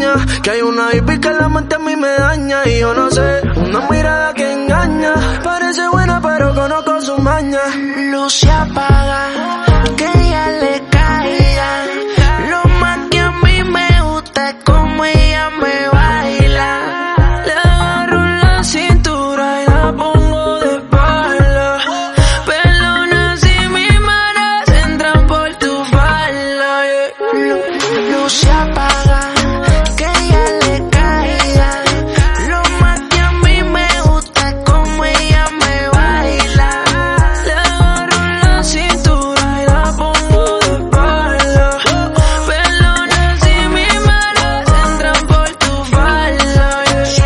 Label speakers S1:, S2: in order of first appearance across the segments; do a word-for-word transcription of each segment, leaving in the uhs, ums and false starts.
S1: extraña, que hay una baby que la mente a mí me daña. Y yo no sé, una mirada que engaña, parece buena pero conozco su maña.
S2: Luz se apaga, que ella le caiga. Lo más que a mí me gusta es como ella me baila. Le agarro la cintura y la pongo de espalda. Perdona si mis manos entran por tu falda. Yeah. Luz se apaga, que ella le caiga. Lo más que a mí me gusta es como ella me baila. Le agarro la cintura y la pongo de espalda. Perdona si mis manos entran por tu falda.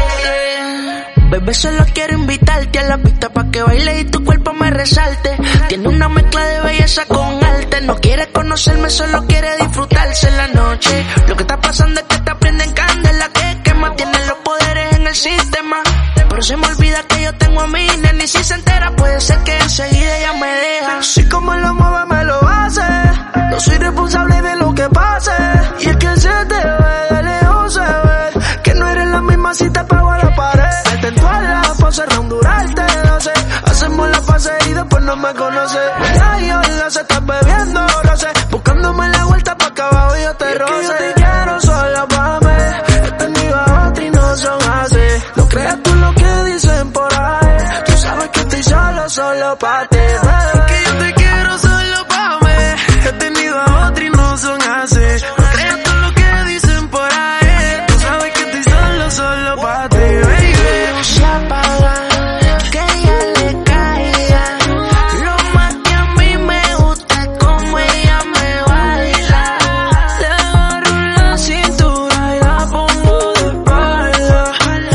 S2: Yeah. Bebé, solo quiero invitarte a la pista pa' que baile y tu cuerpo me resalte. Tiene una mezcla de belleza con arte. No quiere conocerme, solo quiere disfrutarse la noche. Lo que está pasando es que te prenden candela, que quema, tienen los poderes en el sistema. Pero se me olvida que yo tengo a mi nena y si se entera puede ser que enseguida ella me deja.
S1: Si como lo mueve me lo hace, no soy responsable de lo que pase. Y es que se te ve, de lejos se ve, que no eres la misma si te pego a la pared. Vete en todas las poses, round durarte doce. Hacemos la fase y después no me conoce. Ay, hola, se está bebiendo roce, buscándome la vuelta pa' acá abajo y yo te roce. Yo te quiero sola pa' mí, esta ni va otra y no son así. No creas tú lo que dicen por ahí, tú sabes que estoy solo, solo pa' ti, bebé.
S2: Que yo te quiero solo pa' mí, he tenido a otra y no son así. No creas todo lo que dicen por ahí, tú sabes que estoy solo, solo pa' ti, baby. Se apaga, que ella le caiga. Lo más que a mí me gusta es como ella me baila. Le agarro la cintura y la pongo de espalda.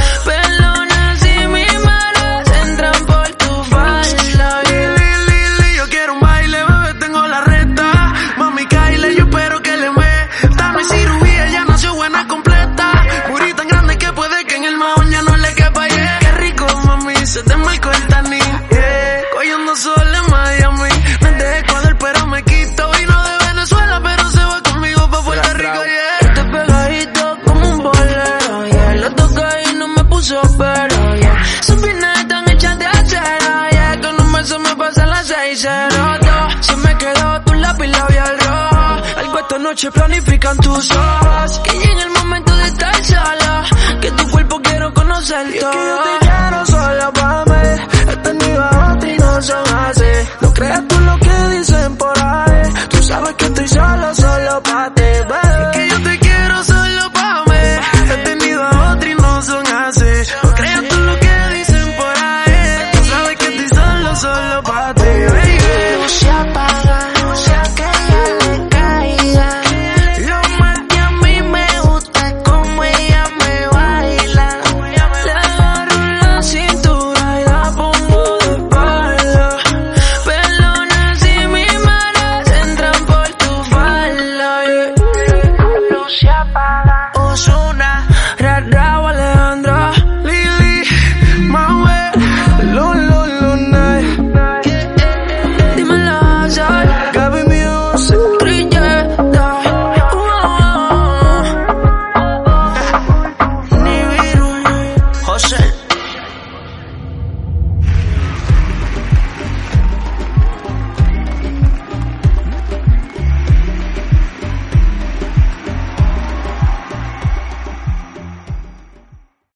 S2: Perdona si mis manos entran por tu falda. Lili, Lili, yo quiero un baile, bebé, tengo la recta. Mami, Kyle, yo espero que le meta. Mi cirugía ya nació buena completa. Booty tan grande que puede que en el mahón ya no le quepa, yeah. Qué rico, mami, se te marcó el taní, yeah. Cogiendo sol en Miami. Me de Ecuador pero me quito. Vino de Venezuela pero se va conmigo pa' Puerto Rico, yeah. Este pegadito como un bolero, yeah. Lo toqué y no me puso pero, yeah. Sus piernas están hechas de acera, yeah. Con un beso me pasa las seis cero dos. Se me quedó tu lápiz labial rojo. Algo esta noche planifican tus ojos. Que llegue el momento de estar sola, que tu cuerpo quiero conocer
S1: Y es
S2: todo.
S1: que yo te quiero sola pa' mí, esta ni va otra y no son así. No creas tú lo que dicen por ahí, tú sabes que estoy solo, solo pa' ti, bebé.
S2: Que yo te quiero solo pa' mí, he tenido a otra y no son así. No creas tú lo que dicen por ahí, tú sabes que estoy solo, solo pa' ti, baby. Se apaga, que ella le caiga. Lo más que a mí me gusta es como ella me baila. Le agarro la cintura y la pongo de espalda. Perdona si mis manos entran por tu falda, yeah. Luz se apaga, Ozuna, ra, ra.